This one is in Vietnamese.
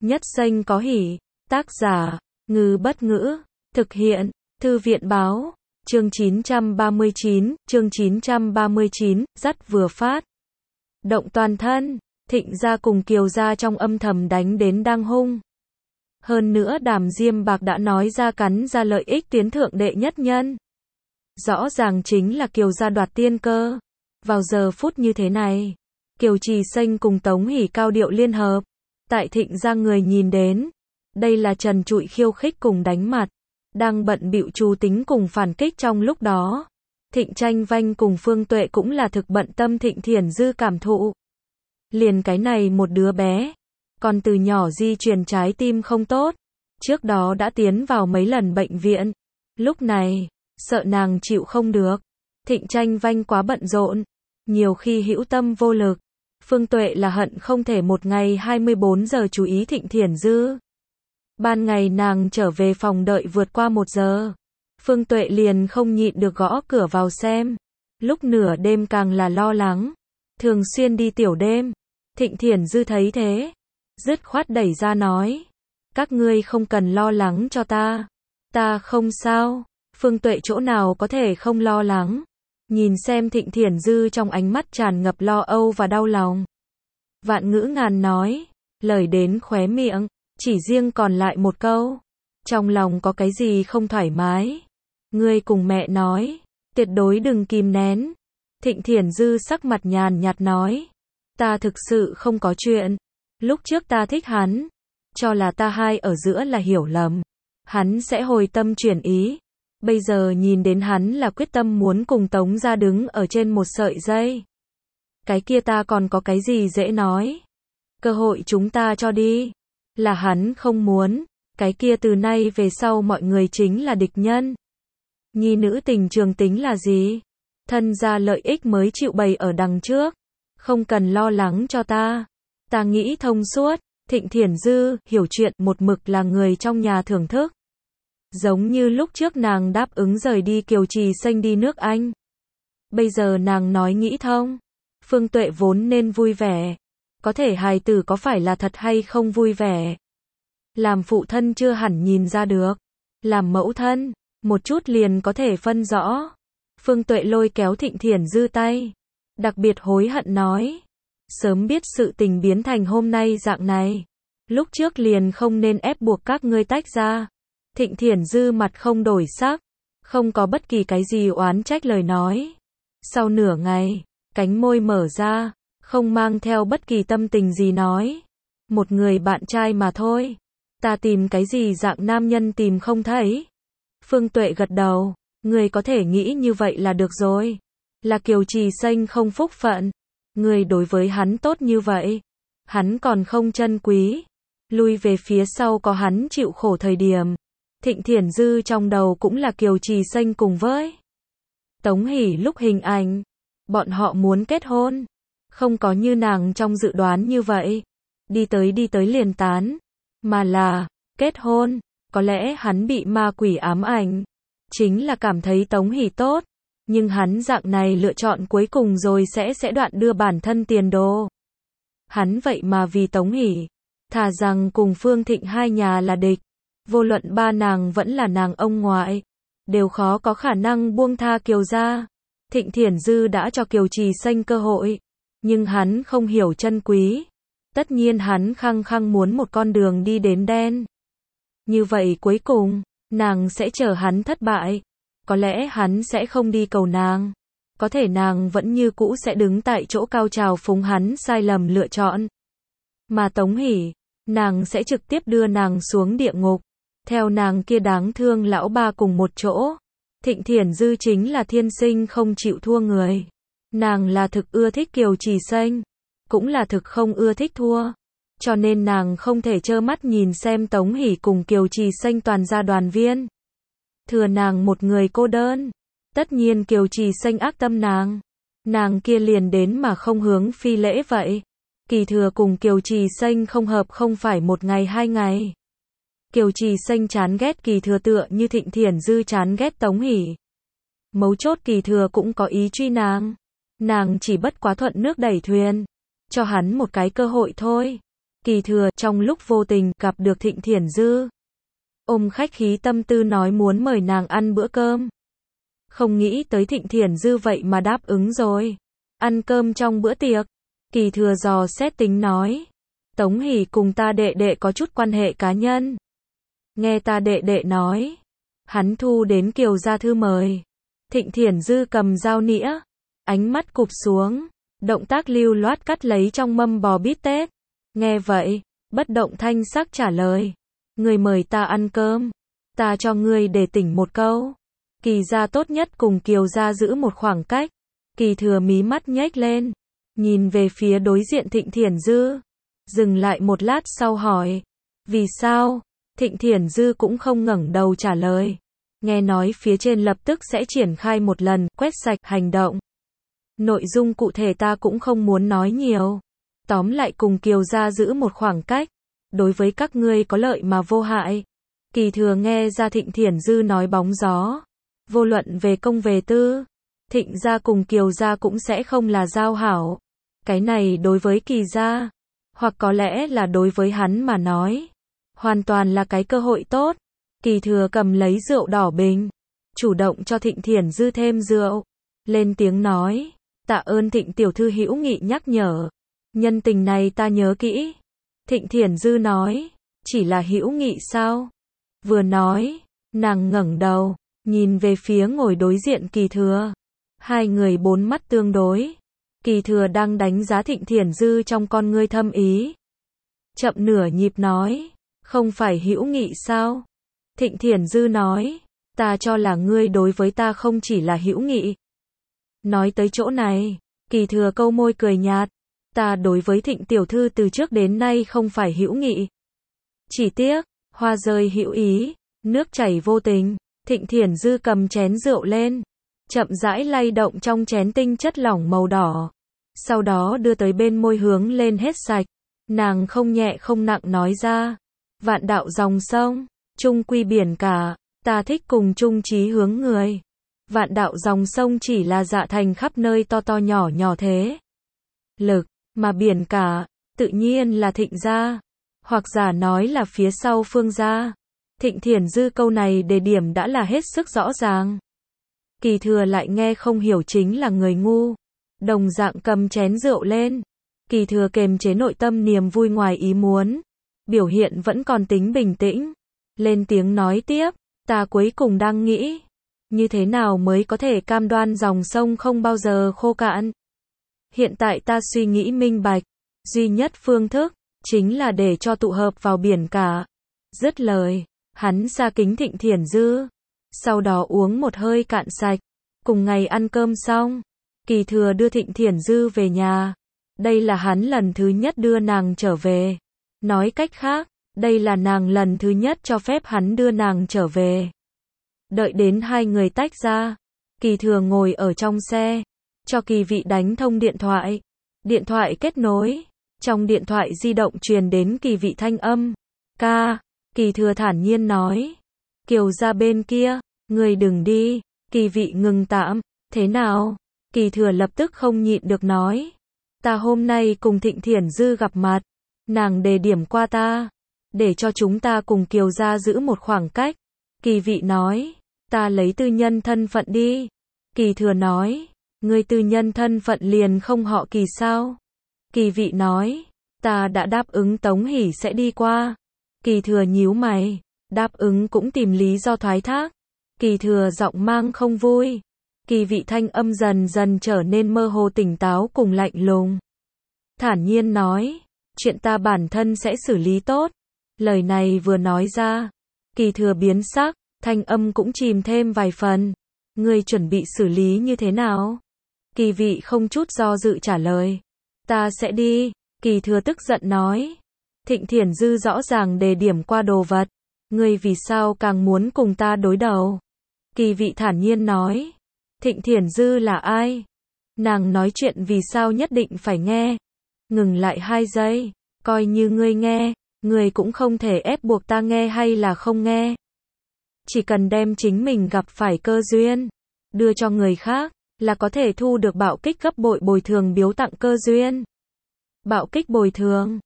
Nhất xanh có hỉ. Tác giả, Ngư Bất Ngữ. Thực hiện, Thư viện Báo. Chương 939, dắt vừa phát. Động toàn thân, Thịnh gia cùng Kiều gia trong âm thầm đánh đến đang hung. Hơn nữa Đàm Diêm Bạc đã nói ra cắn ra lợi ích tiến thượng đệ nhất nhân. Rõ ràng chính là Kiều gia đoạt tiên cơ. Vào giờ phút như thế này, Kiều Trì Xanh cùng Tống Hỷ cao điệu liên hợp. Tại Thịnh gia người nhìn đến, đây là trần trụi khiêu khích cùng đánh mặt. Đang bận bịu trù tính cùng phản kích trong lúc đó. Thịnh Tranh Vanh cùng Phương Tuệ cũng là thực bận tâm Thịnh Thiển Dư cảm thụ. Liền cái này một đứa bé, còn từ nhỏ di truyền trái tim không tốt. Trước đó đã tiến vào mấy lần bệnh viện. Lúc này, sợ nàng chịu không được. Thịnh Tranh Vanh quá bận rộn, nhiều khi hữu tâm vô lực. Phương Tuệ là hận không thể một ngày 24 giờ chú ý Thịnh Thiển Dư. Ban ngày nàng trở về phòng đợi vượt qua 1 giờ. Phương Tuệ liền không nhịn được gõ cửa vào xem. Lúc nửa đêm càng là lo lắng. Thường xuyên đi tiểu đêm. Thịnh Thiển Dư thấy thế, dứt khoát đẩy ra nói. Các ngươi không cần lo lắng cho ta. Ta không sao. Phương Tuệ chỗ nào có thể không lo lắng. Nhìn xem Thịnh Thiển Dư trong ánh mắt tràn ngập lo âu và đau lòng. Vạn ngữ ngàn nói, lời đến khóe miệng, chỉ riêng còn lại một câu. Trong lòng có cái gì không thoải mái? Ngươi cùng mẹ nói, tuyệt đối đừng kìm nén. Thịnh Thiển Dư sắc mặt nhàn nhạt nói. Ta thực sự không có chuyện. Lúc trước ta thích hắn, cho là ta hai ở giữa là hiểu lầm. Hắn sẽ hồi tâm chuyển ý. Bây giờ nhìn đến hắn là quyết tâm muốn cùng Tống gia đứng ở trên một sợi dây. Cái kia ta còn có cái gì dễ nói. Cơ hội chúng ta cho đi. Là hắn không muốn. Cái kia từ nay về sau mọi người chính là địch nhân. Nhi nữ tình trường tính là gì? Thân gia lợi ích mới chịu bày ở đằng trước. Không cần lo lắng cho ta. Ta nghĩ thông suốt. Thịnh Thiển Dư hiểu chuyện một mực là người trong nhà thưởng thức. Giống như lúc trước nàng đáp ứng rời đi Kiều Trì Xanh đi nước Anh. Bây giờ nàng nói nghĩ thông. Phương Tuệ vốn nên vui vẻ. Có thể hài tử có phải là thật hay không vui vẻ. Làm phụ thân chưa hẳn nhìn ra được. Làm mẫu thân, một chút liền có thể phân rõ. Phương Tuệ lôi kéo Thịnh Thiển Dư tay. Đặc biệt hối hận nói. Sớm biết sự tình biến thành hôm nay dạng này. Lúc trước liền không nên ép buộc các ngươi tách ra. Thịnh Thiển Dư mặt không đổi sắc. Không có bất kỳ cái gì oán trách lời nói. Sau nửa ngày, cánh môi mở ra. Không mang theo bất kỳ tâm tình gì nói. Một người bạn trai mà thôi. Ta tìm cái gì dạng nam nhân tìm không thấy. Phương Tuệ gật đầu. Người có thể nghĩ như vậy là được rồi. Là Kiều Trì Xanh không phúc phận. Người đối với hắn tốt như vậy. Hắn còn không trân quý. Lui về phía sau có hắn chịu khổ thời điểm. Thịnh Thiển Dư trong đầu cũng là Kiều Trì Xanh cùng với Tống Hỷ lúc hình ảnh. Bọn họ muốn kết hôn. Không có như nàng trong dự đoán như vậy. Đi tới liền tán. Mà là, kết hôn. Có lẽ hắn bị ma quỷ ám ảnh. Chính là cảm thấy Tống Hỷ tốt. Nhưng hắn dạng này lựa chọn cuối cùng rồi sẽ đoạn đưa bản thân tiền đồ. Hắn vậy mà vì Tống Hỷ. Thà rằng cùng Phương Thịnh hai nhà là địch. Vô luận ba nàng vẫn là nàng ông ngoại. Đều khó có khả năng buông tha Kiều gia. Thịnh Thiển Dư đã cho Kiều Trì Xanh cơ hội. Nhưng hắn không hiểu trân quý. Tất nhiên hắn khăng khăng muốn một con đường đi đến đen. Như vậy cuối cùng, nàng sẽ chờ hắn thất bại. Có lẽ hắn sẽ không đi cầu nàng. Có thể nàng vẫn như cũ sẽ đứng tại chỗ cao trào phúng hắn sai lầm lựa chọn. Mà Tống Hỷ, nàng sẽ trực tiếp đưa nàng xuống địa ngục. Theo nàng kia đáng thương lão ba cùng một chỗ. Thịnh Thiển Dư chính là thiên sinh không chịu thua người. Nàng là thực ưa thích Kiều Trì Xanh. Cũng là thực không ưa thích thua. Cho nên nàng không thể trơ mắt nhìn xem Tống Hỷ cùng Kiều Trì Xanh toàn gia đoàn viên. Thừa nàng một người cô đơn. Tất nhiên Kiều Trì Xanh ác tâm nàng. Nàng kia liền đến mà không hướng phi lễ vậy. Kỳ Thừa cùng Kiều Trì Xanh không hợp không phải một ngày 2 ngày. Kiều Trì Xanh chán ghét Kỳ Thừa tựa như Thịnh Thiển Dư chán ghét Tống Hỷ. Mấu chốt Kỳ Thừa cũng có ý truy nàng. Nàng chỉ bất quá thuận nước đẩy thuyền. Cho hắn một cái cơ hội thôi. Kỳ Thừa trong lúc vô tình gặp được Thịnh Thiển Dư, ôm khách khí tâm tư nói muốn mời nàng ăn bữa cơm. Không nghĩ tới Thịnh Thiển Dư vậy mà đáp ứng rồi. Ăn cơm trong bữa tiệc, Kỳ Thừa dò xét tính nói, Tống Hỷ cùng ta đệ đệ có chút quan hệ cá nhân. Nghe ta đệ đệ nói, hắn thu đến Kiều gia thư mời. Thịnh Thiển Dư cầm dao nĩa, ánh mắt cụp xuống, động tác lưu loát cắt lấy trong mâm bò bít tết. Nghe vậy, bất động thanh sắc trả lời, người mời ta ăn cơm, ta cho ngươi để tỉnh một câu. Kỳ gia tốt nhất cùng Kiều gia giữ một khoảng cách. Kỳ Thừa mí mắt nhếch lên, nhìn về phía đối diện Thịnh Thiển Dư, dừng lại một lát sau hỏi, vì sao? Thịnh Thiển Dư cũng không ngẩng đầu trả lời. Nghe nói phía trên lập tức sẽ triển khai một lần quét sạch hành động. Nội dung cụ thể ta cũng không muốn nói nhiều. Tóm lại cùng Kiều gia giữ một khoảng cách, đối với các ngươi có lợi mà vô hại. Kỳ Thừa nghe ra Thịnh Thiển Dư nói bóng gió, vô luận về công về tư, Thịnh gia cùng Kiều gia cũng sẽ không là giao hảo. Cái này đối với Kỳ gia, hoặc có lẽ là đối với hắn mà nói, hoàn toàn là cái cơ hội tốt. Kỳ Thừa cầm lấy rượu đỏ bình, chủ động cho Thịnh Thiển Dư thêm rượu, lên tiếng nói, tạ ơn Thịnh tiểu thư hữu nghị nhắc nhở, nhân tình này ta nhớ kỹ. Thịnh Thiển Dư nói, chỉ là hữu nghị sao? Vừa nói, nàng ngẩng đầu, nhìn về phía ngồi đối diện Kỳ Thừa. Hai người bốn mắt tương đối. Kỳ Thừa đang đánh giá Thịnh Thiển Dư trong con ngươi thâm ý. Chậm nửa nhịp nói, không phải hữu nghị sao? Thịnh Thiển Dư nói, ta cho là ngươi đối với ta không chỉ là hữu nghị. Nói tới chỗ này, Kỳ Thừa câu môi cười nhạt, ta đối với Thịnh tiểu thư từ trước đến nay không phải hữu nghị. Chỉ tiếc, hoa rơi hữu ý, nước chảy vô tình. Thịnh Thiển Dư cầm chén rượu lên, chậm rãi lay động trong chén tinh chất lỏng màu đỏ. Sau đó đưa tới bên môi hướng lên hết sạch. Nàng không nhẹ không nặng nói ra, vạn đạo dòng sông, chung quy biển cả, ta thích cùng chung chí hướng người. Vạn đạo dòng sông chỉ là dạ thành khắp nơi to to nhỏ nhỏ thế lực, mà biển cả, tự nhiên là Thịnh gia, hoặc giả nói là phía sau Phương gia. Thịnh Thiển Dư câu này đề điểm đã là hết sức rõ ràng. Kỳ Thừa lại nghe không hiểu chính là người ngu. Đồng dạng cầm chén rượu lên. Kỳ Thừa kềm chế nội tâm niềm vui ngoài ý muốn. Biểu hiện vẫn còn tính bình tĩnh. Lên tiếng nói tiếp, ta cuối cùng đang nghĩ, như thế nào mới có thể cam đoan dòng sông không bao giờ khô cạn. Hiện tại ta suy nghĩ minh bạch, duy nhất phương thức, chính là để cho tụ hợp vào biển cả. Dứt lời, hắn xa kính Thịnh Thiển Dư, sau đó uống một hơi cạn sạch. Cùng ngày ăn cơm xong, Kỳ Thừa đưa Thịnh Thiển Dư về nhà. Đây là hắn lần thứ nhất đưa nàng trở về. Nói cách khác, đây là nàng lần thứ nhất cho phép hắn đưa nàng trở về. Đợi đến hai người tách ra, Kỳ Thừa ngồi ở trong xe, cho Kỳ Vị đánh thông điện thoại. Điện thoại kết nối, trong điện thoại di động truyền đến Kỳ Vị thanh âm. Ca, Kỳ Thừa thản nhiên nói. Kiều gia bên kia, người đừng đi. Kỳ Vị ngừng tạm, thế nào? Kỳ Thừa lập tức không nhịn được nói. Ta hôm nay cùng Thịnh Thiển Dư gặp mặt, nàng đề điểm qua ta, để cho chúng ta cùng Kiều gia giữ một khoảng cách. Kỳ Vị nói, ta lấy tư nhân thân phận đi. Kỳ Thừa nói, ngươi tư nhân thân phận liền không họ Kỳ sao? Kỳ Vị nói, ta đã đáp ứng Tống Hỷ sẽ đi qua. Kỳ Thừa nhíu mày, đáp ứng cũng tìm lý do thoái thác. Kỳ Thừa giọng mang không vui. Kỳ Vị thanh âm dần dần trở nên mơ hồ tỉnh táo cùng lạnh lùng. Thản nhiên nói, chuyện ta bản thân sẽ xử lý tốt. Lời này vừa nói ra, Kỳ Thừa biến sắc, thanh âm cũng chìm thêm vài phần. Ngươi chuẩn bị xử lý như thế nào? Kỳ Vị không chút do dự trả lời. Ta sẽ đi. Kỳ Thừa tức giận nói. Thịnh Thiển Dư rõ ràng đề điểm qua đồ vật. Ngươi vì sao càng muốn cùng ta đối đầu? Kỳ Vị thản nhiên nói. Thịnh Thiển Dư là ai? Nàng nói chuyện vì sao nhất định phải nghe? Ngừng lại 2 giây. Coi như ngươi nghe, ngươi cũng không thể ép buộc ta nghe hay là không nghe. Chỉ cần đem chính mình gặp phải cơ duyên, đưa cho người khác, là có thể thu được bạo kích gấp bội bồi thường biếu tặng cơ duyên. Bạo kích bồi thường.